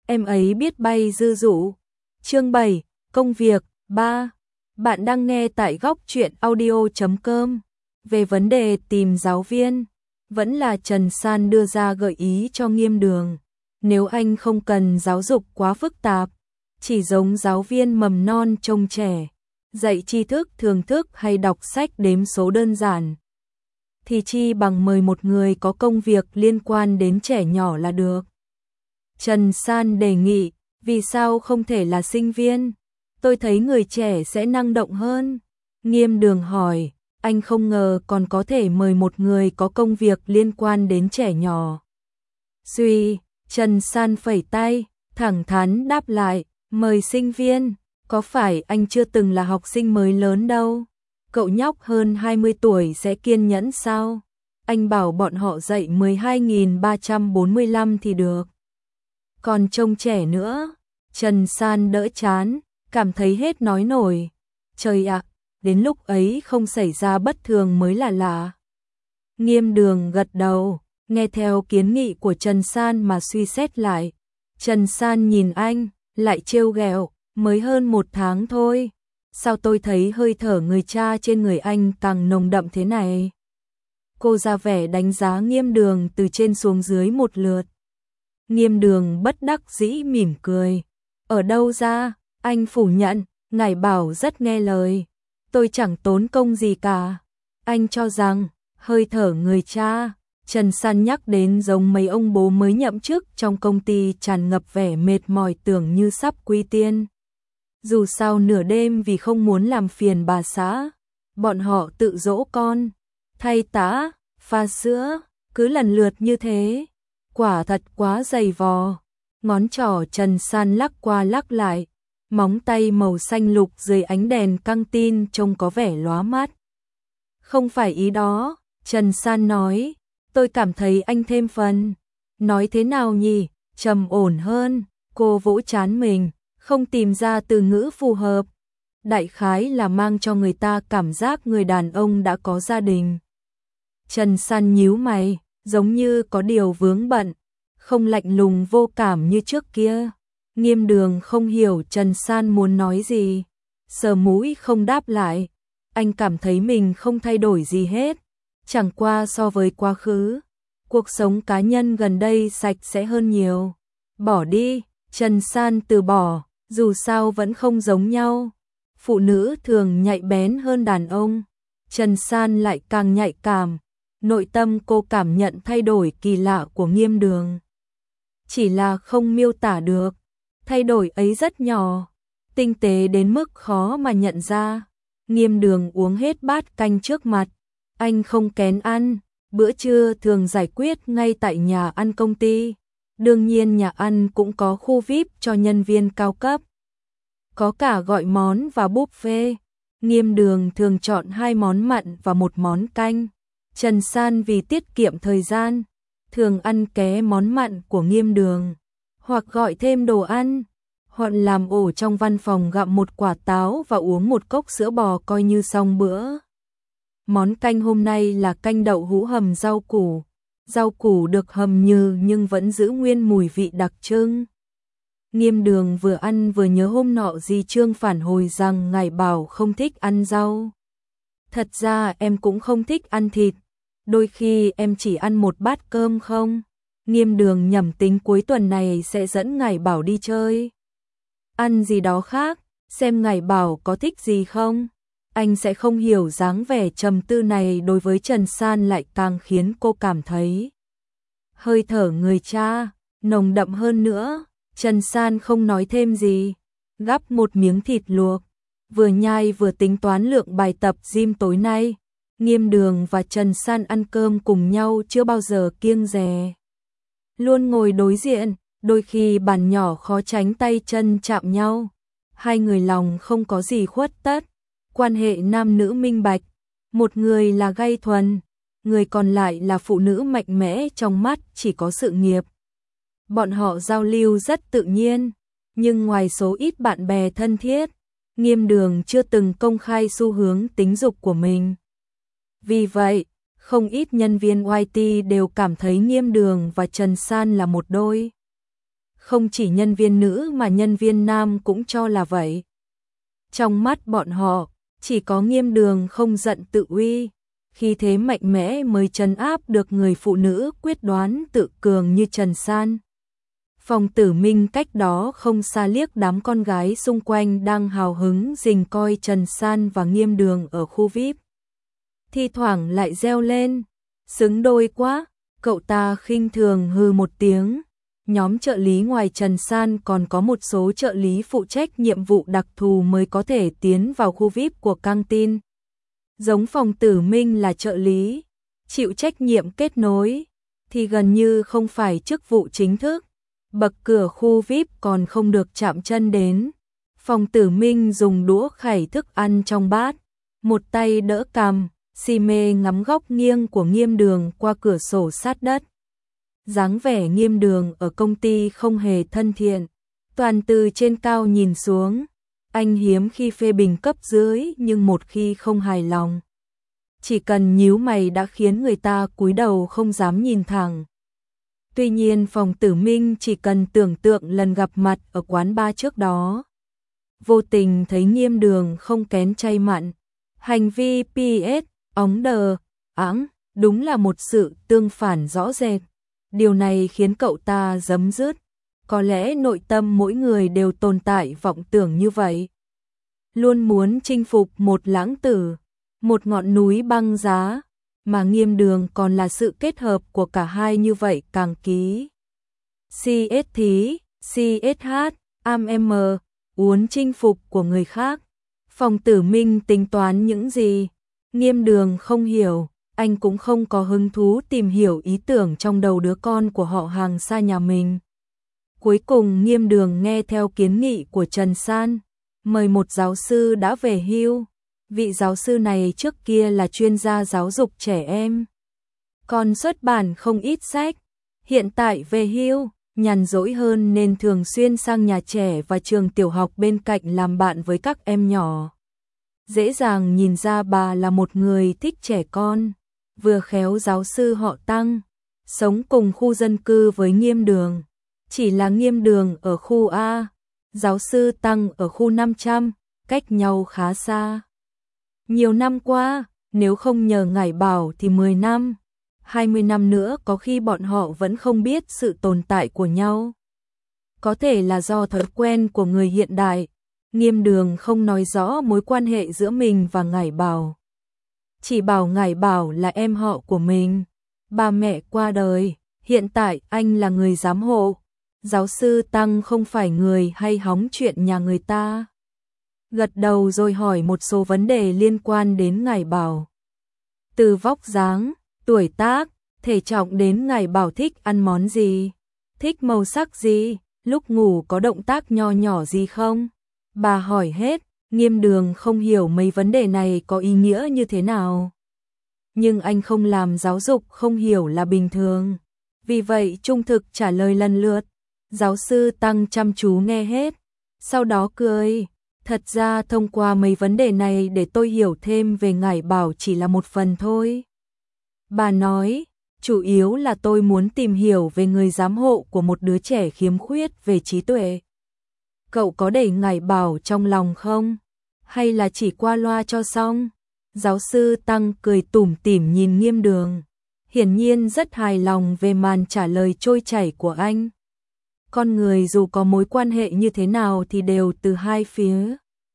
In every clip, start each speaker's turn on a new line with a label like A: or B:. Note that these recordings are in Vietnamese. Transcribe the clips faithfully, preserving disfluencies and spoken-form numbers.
A: em ấy biết bay dư dụ. Chương bảy, công việc. Ba. Bạn đang nghe tại góc truyện audio chấm com. Về vấn đề tìm giáo viên, vẫn là Trần San đưa ra gợi ý cho Nghiêm Đường. Nếu anh không cần giáo dục quá phức tạp, chỉ giống giáo viên mầm non trông trẻ, dạy tri thức thường thức hay đọc sách đếm số đơn giản, thì chi bằng mời một người có công việc liên quan đến trẻ nhỏ là được. Trần San đề nghị, vì sao không thể là sinh viên? Tôi thấy người trẻ sẽ năng động hơn. Nghiêm Đường hỏi, anh không ngờ còn có thể mời một người có công việc liên quan đến trẻ nhỏ. Duy, Trần San phẩy tay, thẳng thắn đáp lại, mời sinh viên, có phải anh chưa từng là học sinh mới lớn đâu. Cậu nhóc hơn hai mươi tuổi sẽ kiên nhẫn sao? Anh bảo bọn họ dạy mười hai nghìn ba trăm bốn mươi lăm thì được. Còn trông trẻ nữa. Trần San đỡ chán, cảm thấy hết nói nổi. Trời ạ, đến lúc ấy không xảy ra bất thường mới là lạ. Nghiêm Đường gật đầu, nghe theo kiến nghị của Trần San mà suy xét lại. Trần San nhìn anh, lại trêu ghẹo, mới hơn một tháng thôi. Sao tôi thấy hơi thở người cha trên người anh càng nồng đậm thế này? Cô ra vẻ đánh giá Nghiêm Đường từ trên xuống dưới một lượt. Nghiêm Đường bất đắc dĩ mỉm cười. Ở đâu ra? Anh phủ nhận, ngài bảo rất nghe lời. Tôi chẳng tốn công gì cả. Anh cho rằng, hơi thở người cha, Trần San nhắc đến giống mấy ông bố mới nhậm chức trong công ty tràn ngập vẻ mệt mỏi tưởng như sắp quy tiên. Dù sao nửa đêm vì không muốn làm phiền bà xã, bọn họ tự dỗ con, thay tã, pha sữa, cứ lần lượt như thế. Quả thật quá dày vò. Ngón trỏ Trần San lắc qua lắc lại, móng tay màu xanh lục dưới ánh đèn căng tin trông có vẻ lóa mắt. Không phải ý đó, Trần San nói, tôi cảm thấy anh thêm phần. Nói thế nào nhỉ, trầm ổn hơn. Cô vỗ trán mình, không tìm ra từ ngữ phù hợp. Đại khái là mang cho người ta cảm giác người đàn ông đã có gia đình. Trần San nhíu mày, giống như có điều vướng bận, không lạnh lùng vô cảm như trước kia. Nghiêm Đường không hiểu Trần San muốn nói gì, sờ mũi không đáp lại. Anh cảm thấy mình không thay đổi gì hết, chẳng qua so với quá khứ, cuộc sống cá nhân gần đây sạch sẽ hơn nhiều. Bỏ đi, Trần San từ bỏ, dù sao vẫn không giống nhau. Phụ nữ thường nhạy bén hơn đàn ông, Trần San lại càng nhạy cảm. Nội tâm cô cảm nhận thay đổi kỳ lạ của Nghiêm Đường. Chỉ là không miêu tả được, thay đổi ấy rất nhỏ, tinh tế đến mức khó mà nhận ra. Nghiêm Đường uống hết bát canh trước mặt, anh không kén ăn, bữa trưa thường giải quyết ngay tại nhà ăn công ty. Đương nhiên nhà ăn cũng có khu vi ai pi cho nhân viên cao cấp. Có cả gọi món và buffet. Nghiêm Đường thường chọn hai món mặn và một món canh. Trần San vì tiết kiệm thời gian, thường ăn ké món mặn của Nghiêm Đường, hoặc gọi thêm đồ ăn, hoặc làm ổ trong văn phòng gặm một quả táo và uống một cốc sữa bò coi như xong bữa. Món canh hôm nay là canh đậu hũ hầm rau củ. Rau củ được hầm nhừ nhưng vẫn giữ nguyên mùi vị đặc trưng. Nghiêm Đường vừa ăn vừa nhớ hôm nọ dì Trương phản hồi rằng ngài bảo không thích ăn rau. Thật ra em cũng không thích ăn thịt. Đôi khi em chỉ ăn một bát cơm không? Nghiêm Đường nhẩm tính cuối tuần này sẽ dẫn ngài bảo đi chơi. Ăn gì đó khác, xem ngài bảo có thích gì không? Anh sẽ không hiểu dáng vẻ trầm tư này đối với Trần San lại càng khiến cô cảm thấy. Hơi thở người cha, nồng đậm hơn nữa. Trần San không nói thêm gì, gắp một miếng thịt luộc, vừa nhai vừa tính toán lượng bài tập gym tối nay. Nghiêm Đường và Trần San ăn cơm cùng nhau chưa bao giờ kiêng dè. Luôn ngồi đối diện, đôi khi bàn nhỏ khó tránh tay chân chạm nhau. Hai người lòng không có gì khuất tất, quan hệ nam nữ minh bạch. Một người là gay thuần, người còn lại là phụ nữ mạnh mẽ trong mắt chỉ có sự nghiệp. Bọn họ giao lưu rất tự nhiên, nhưng ngoài số ít bạn bè thân thiết, Nghiêm Đường chưa từng công khai xu hướng tính dục của mình. Vì vậy, không ít nhân viên i tê đều cảm thấy Nghiêm Đường và Trần San là một đôi. không chỉ nhân viên nữ mà nhân viên nam cũng cho là vậy. Trong mắt bọn họ, chỉ có Nghiêm Đường không giận tự uy, khi thế mạnh mẽ mới trấn áp được người phụ nữ quyết đoán tự cường như Trần San. Phòng Tử Minh cách đó không xa liếc đám con gái xung quanh đang hào hứng rình coi Trần San và Nghiêm Đường ở khu vi ai pi. Thi thoảng lại reo lên, xứng đôi quá, cậu ta khinh thường hừ một tiếng. Nhóm trợ lý ngoài Trần San còn có một số trợ lý phụ trách nhiệm vụ đặc thù mới có thể tiến vào khu vi ai pi của căng tin. Giống Phòng Tử Minh là trợ lý, chịu trách nhiệm kết nối, thì gần như không phải chức vụ chính thức. Bậc cửa khu vi ai pi còn không được chạm chân đến. Phòng Tử Minh dùng đũa khẩy thức ăn trong bát, một tay đỡ cằm, si mê ngắm góc nghiêng của Nghiêm Đường qua cửa sổ sát đất. Dáng vẻ Nghiêm Đường ở công ty không hề thân thiện, toàn từ trên cao nhìn xuống. Anh hiếm khi phê bình cấp dưới nhưng một khi không hài lòng, chỉ cần nhíu mày đã khiến người ta cúi đầu không dám nhìn thẳng. Tuy nhiên Phòng Tử Minh chỉ cần tưởng tượng lần gặp mặt ở quán bar trước đó, vô tình thấy Nghiêm Đường không kén chay mặn, hành vi pê ét, óng đờ, ẵng, đúng là một sự tương phản rõ rệt. Điều này khiến cậu ta giấm dứt, có lẽ nội tâm mỗi người đều tồn tại vọng tưởng như vậy. Luôn muốn chinh phục một lãng tử, một ngọn núi băng giá, mà Nghiêm Đường còn là sự kết hợp của cả hai như vậy càng ký. xê ét thí, xê ét hát, am em, uốn chinh phục của người khác. Phòng Tử Minh tính toán những gì? Nghiêm Đường không hiểu, anh cũng không có hứng thú tìm hiểu ý tưởng trong đầu đứa con của họ hàng xa nhà mình. Cuối cùng Nghiêm Đường nghe theo kiến nghị của Trần San, mời một giáo sư đã về hưu. Vị giáo sư này trước kia là chuyên gia giáo dục trẻ em, còn xuất bản không ít sách. Hiện tại về hưu, nhàn rỗi hơn nên thường xuyên sang nhà trẻ và trường tiểu học bên cạnh làm bạn với các em nhỏ. Dễ dàng nhìn ra bà là một người thích trẻ con. Vừa khéo giáo sư họ Tăng, sống cùng khu dân cư với Nghiêm Đường. Chỉ là Nghiêm Đường ở khu A, giáo sư Tăng ở khu năm trăm, cách nhau khá xa. Nhiều năm qua, nếu không nhờ ngải bảo thì mười năm, hai mươi năm nữa có khi bọn họ vẫn không biết sự tồn tại của nhau. Có thể là do thói quen của người hiện đại, Nghiêm Đường không nói rõ mối quan hệ giữa mình và ngải bảo. Chỉ bảo ngải bảo là em họ của mình. Ba mẹ qua đời, hiện tại anh là người giám hộ. Giáo sư Tăng không phải người hay hóng chuyện nhà người ta. Gật đầu rồi hỏi một số vấn đề liên quan đến ngải bảo. Từ vóc dáng, tuổi tác, thể trọng đến ngải bảo thích ăn món gì, thích màu sắc gì, lúc ngủ có động tác nho nhỏ gì không. Bà hỏi hết. Nghiêm Đường không hiểu mấy vấn đề này có ý nghĩa như thế nào. Nhưng anh không làm giáo dục không hiểu là bình thường. Vì vậy trung thực trả lời lần lượt. Giáo sư Tăng chăm chú nghe hết, sau đó cười. Thật ra thông qua mấy vấn đề này để tôi hiểu thêm về ngải bảo chỉ là một phần thôi. Bà nói, chủ yếu là tôi muốn tìm hiểu về người giám hộ của một đứa trẻ khiếm khuyết về trí tuệ. Cậu có để ngải bảo trong lòng không? Hay là chỉ qua loa cho xong? Giáo sư Tăng cười tủm tỉm nhìn Nghiêm Đường, hiển nhiên rất hài lòng về màn trả lời trôi chảy của anh. Con người dù có mối quan hệ như thế nào thì đều từ hai phía.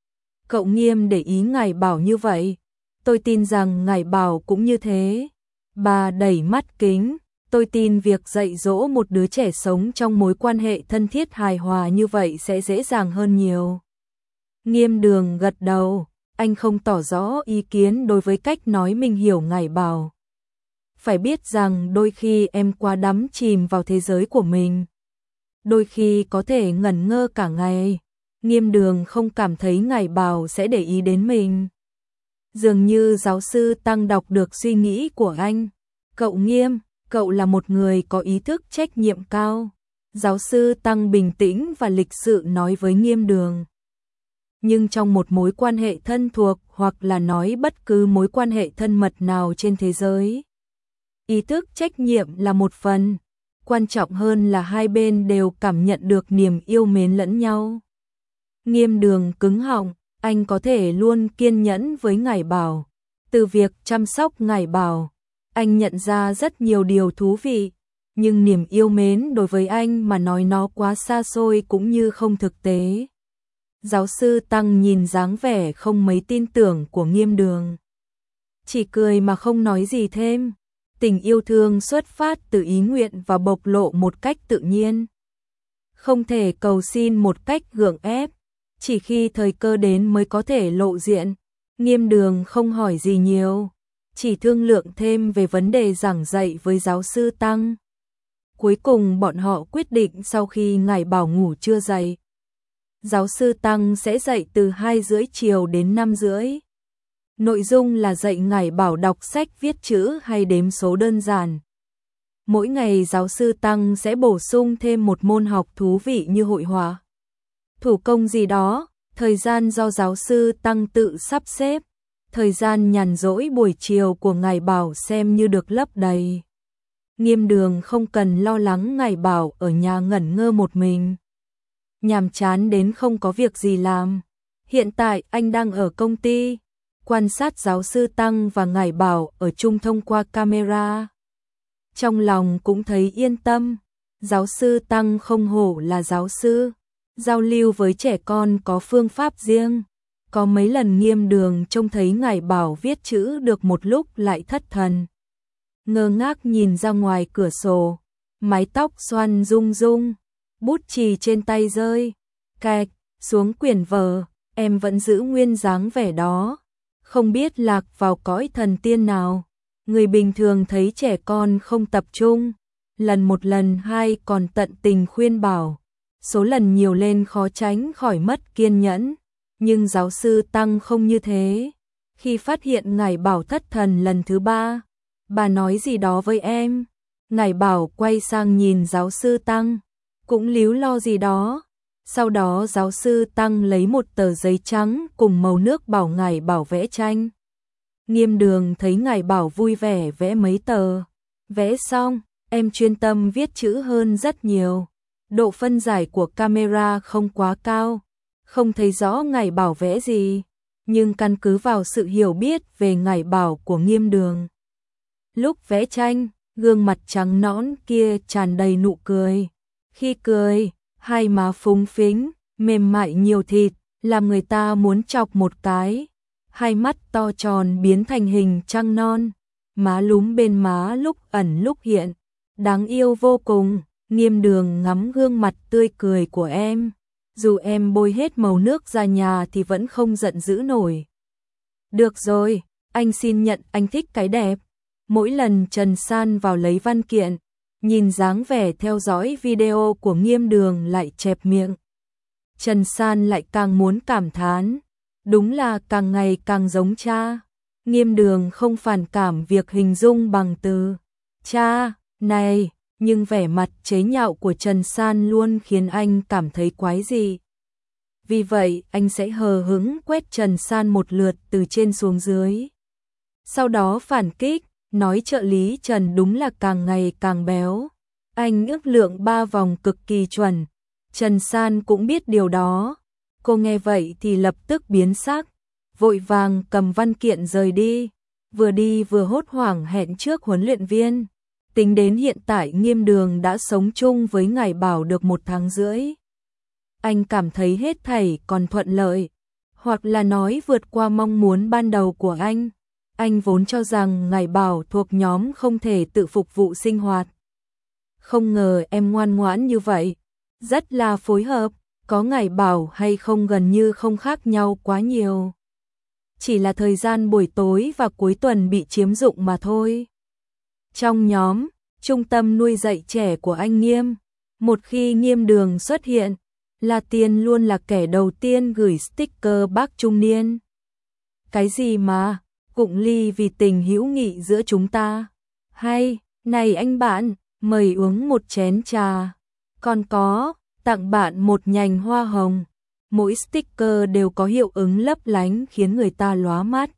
A: Cậu Nghiêm để ý ngải bảo như vậy, tôi tin rằng ngải bảo cũng như thế. Bà đẩy mắt kính, tôi tin việc dạy dỗ một đứa trẻ sống trong mối quan hệ thân thiết hài hòa như vậy sẽ dễ dàng hơn nhiều. Nghiêm Đường gật đầu, anh không tỏ rõ ý kiến đối với cách nói mình hiểu ngải bảo. Phải biết rằng đôi khi em quá đắm chìm vào thế giới của mình, đôi khi có thể ngẩn ngơ cả ngày. Nghiêm Đường không cảm thấy ngải bảo sẽ để ý đến mình. Dường như giáo sư Tăng đọc được suy nghĩ của anh. Cậu Nghiêm, cậu là một người có ý thức trách nhiệm cao. Giáo sư Tăng bình tĩnh và lịch sự nói với Nghiêm Đường. Nhưng trong một mối quan hệ thân thuộc hoặc là nói bất cứ mối quan hệ thân mật nào trên thế giới, ý thức trách nhiệm là một phần. quan trọng hơn là hai bên đều cảm nhận được niềm yêu mến lẫn nhau. Nghiêm Đường cứng họng, anh có thể luôn kiên nhẫn với Ngải Bảo. Từ việc chăm sóc Ngải Bảo, anh nhận ra rất nhiều điều thú vị, nhưng niềm yêu mến đối với anh mà nói nó quá xa xôi cũng như không thực tế. Giáo sư Tăng nhìn dáng vẻ không mấy tin tưởng của Nghiêm Đường, chỉ cười mà không nói gì thêm. Tình yêu thương xuất phát từ ý nguyện và bộc lộ một cách tự nhiên, không thể cầu xin một cách gượng ép, chỉ khi thời cơ đến mới có thể lộ diện. Nghiêm Đường không hỏi gì nhiều, chỉ thương lượng thêm về vấn đề giảng dạy với giáo sư Tăng. Cuối cùng bọn họ quyết định sau khi Ngải Bảo ngủ trưa dậy, giáo sư Tăng sẽ dạy từ hai rưỡi chiều đến năm rưỡi. Nội dung là dạy Ngải Bảo đọc sách viết chữ hay đếm số đơn giản. Mỗi ngày giáo sư Tăng sẽ bổ sung thêm một môn học thú vị như hội họa, thủ công gì đó. Thời gian do giáo sư Tăng tự sắp xếp, thời gian nhàn rỗi buổi chiều của Ngải Bảo xem như được lấp đầy. Nghiêm Đường không cần lo lắng Ngải Bảo ở nhà ngẩn ngơ một mình, nhàm chán đến không có việc gì làm. Hiện tại anh đang ở công ty, quan sát giáo sư Tăng và Ngải Bảo ở chung thông qua camera. Trong lòng cũng thấy yên tâm, giáo sư Tăng không hổ là giáo sư, giao lưu với trẻ con có phương pháp riêng. Có mấy lần Nghiêm Đường trông thấy Ngải Bảo viết chữ được một lúc lại thất thần, ngơ ngác nhìn ra ngoài cửa sổ, mái tóc xoăn rung rung, bút chì trên tay rơi cạch xuống quyển vở. Em vẫn giữ nguyên dáng vẻ đó, không biết lạc vào cõi thần tiên nào. Người bình thường thấy trẻ con không tập trung, lần một lần hai còn tận tình khuyên bảo, số lần nhiều lên khó tránh khỏi mất kiên nhẫn. Nhưng giáo sư Tăng không như thế. Khi phát hiện Ngải Bảo thất thần lần thứ ba, bà nói gì đó với em. Ngải Bảo quay sang nhìn giáo sư Tăng, cũng líu lo gì đó. Sau đó giáo sư Tăng lấy một tờ giấy trắng cùng màu nước bảo Ngải Bảo vẽ tranh. Nghiêm Đường thấy Ngải Bảo vui vẻ vẽ mấy tờ. Vẽ xong, em chuyên tâm viết chữ hơn rất nhiều. Độ phân giải của camera không quá cao, không thấy rõ Ngải Bảo vẽ gì, nhưng căn cứ vào sự hiểu biết về Ngải Bảo của Nghiêm Đường, lúc vẽ tranh, gương mặt trắng nõn kia tràn đầy nụ cười. Khi cười, hai má phúng phính, mềm mại nhiều thịt, làm người ta muốn chọc một cái. Hai mắt to tròn biến thành hình trăng non, má lúm bên má lúc ẩn lúc hiện, đáng yêu vô cùng. Nghiêm Đường ngắm gương mặt tươi cười của em, dù em bôi hết màu nước ra nhà thì vẫn không giận dữ nổi. Được rồi, anh xin nhận anh thích cái đẹp. Mỗi lần Trần San vào lấy văn kiện, nhìn dáng vẻ theo dõi video của Nghiêm Đường lại chẹp miệng. Trần San lại càng muốn cảm thán, đúng là càng ngày càng giống cha. Nghiêm Đường không phản cảm việc hình dung bằng từ cha này, nhưng vẻ mặt chế nhạo của Trần San luôn khiến anh cảm thấy quái dị. Vì vậy, anh sẽ hờ hững quét Trần San một lượt từ trên xuống dưới. Sau đó phản kích, nói trợ lý Trần đúng là càng ngày càng béo. Anh ước lượng ba vòng cực kỳ chuẩn. Trần San cũng biết điều đó. Cô nghe vậy thì lập tức biến sắc, vội vàng cầm văn kiện rời đi. Vừa đi vừa hốt hoảng hẹn trước huấn luyện viên. Tính đến hiện tại Nghiêm Đường đã sống chung với Ngải Bảo được một tháng rưỡi. Anh cảm thấy hết thảy còn thuận lợi, hoặc là nói vượt qua mong muốn ban đầu của anh. Anh vốn cho rằng Ngải Bảo thuộc nhóm không thể tự phục vụ sinh hoạt. Không ngờ em ngoan ngoãn như vậy, rất là phối hợp, có Ngải Bảo hay không gần như không khác nhau quá nhiều. Chỉ là thời gian buổi tối và cuối tuần bị chiếm dụng mà thôi. Trong nhóm, trung tâm nuôi dạy trẻ của anh Nghiêm, một khi Nghiêm Đường xuất hiện, La Tiên luôn là kẻ đầu tiên gửi sticker bác trung niên. Cái gì mà, cụng ly vì tình hữu nghị giữa chúng ta. Hay, này anh bạn, mời uống một chén trà. Còn có, tặng bạn một nhành hoa hồng. Mỗi sticker đều có hiệu ứng lấp lánh khiến người ta lóa mắt.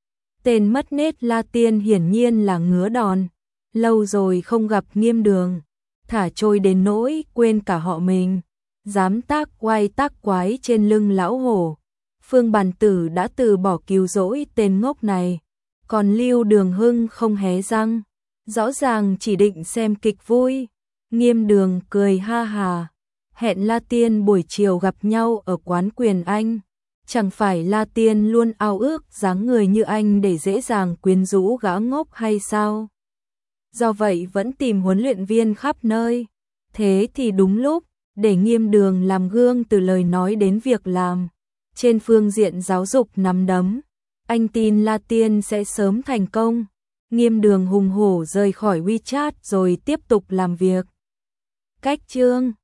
A: Tên mất nết La Tiên hiển nhiên là ngứa đòn. Lâu rồi không gặp Nghiêm Đường, thả trôi đến nỗi quên cả họ mình, dám tác oai tác quái trên lưng lão hổ. Phương Bản Tử đã từ bỏ cứu rỗi tên ngốc này, còn Lưu Đường Hưng không hé răng, rõ ràng chỉ định xem kịch vui. Nghiêm Đường cười ha hà, hẹn La Tiên buổi chiều gặp nhau ở quán Quyền Anh. Chẳng phải La Tiên luôn ao ước dáng người như anh để dễ dàng quyến rũ gã ngốc hay sao? Do vậy vẫn tìm huấn luyện viên khắp nơi. Thế thì đúng lúc, để Nghiêm Đường làm gương từ lời nói đến việc làm. Trên phương diện giáo dục nắm đấm, anh tin La Tiên sẽ sớm thành công. Nghiêm Đường hùng hổ rời khỏi WeChat rồi tiếp tục làm việc. Cách chương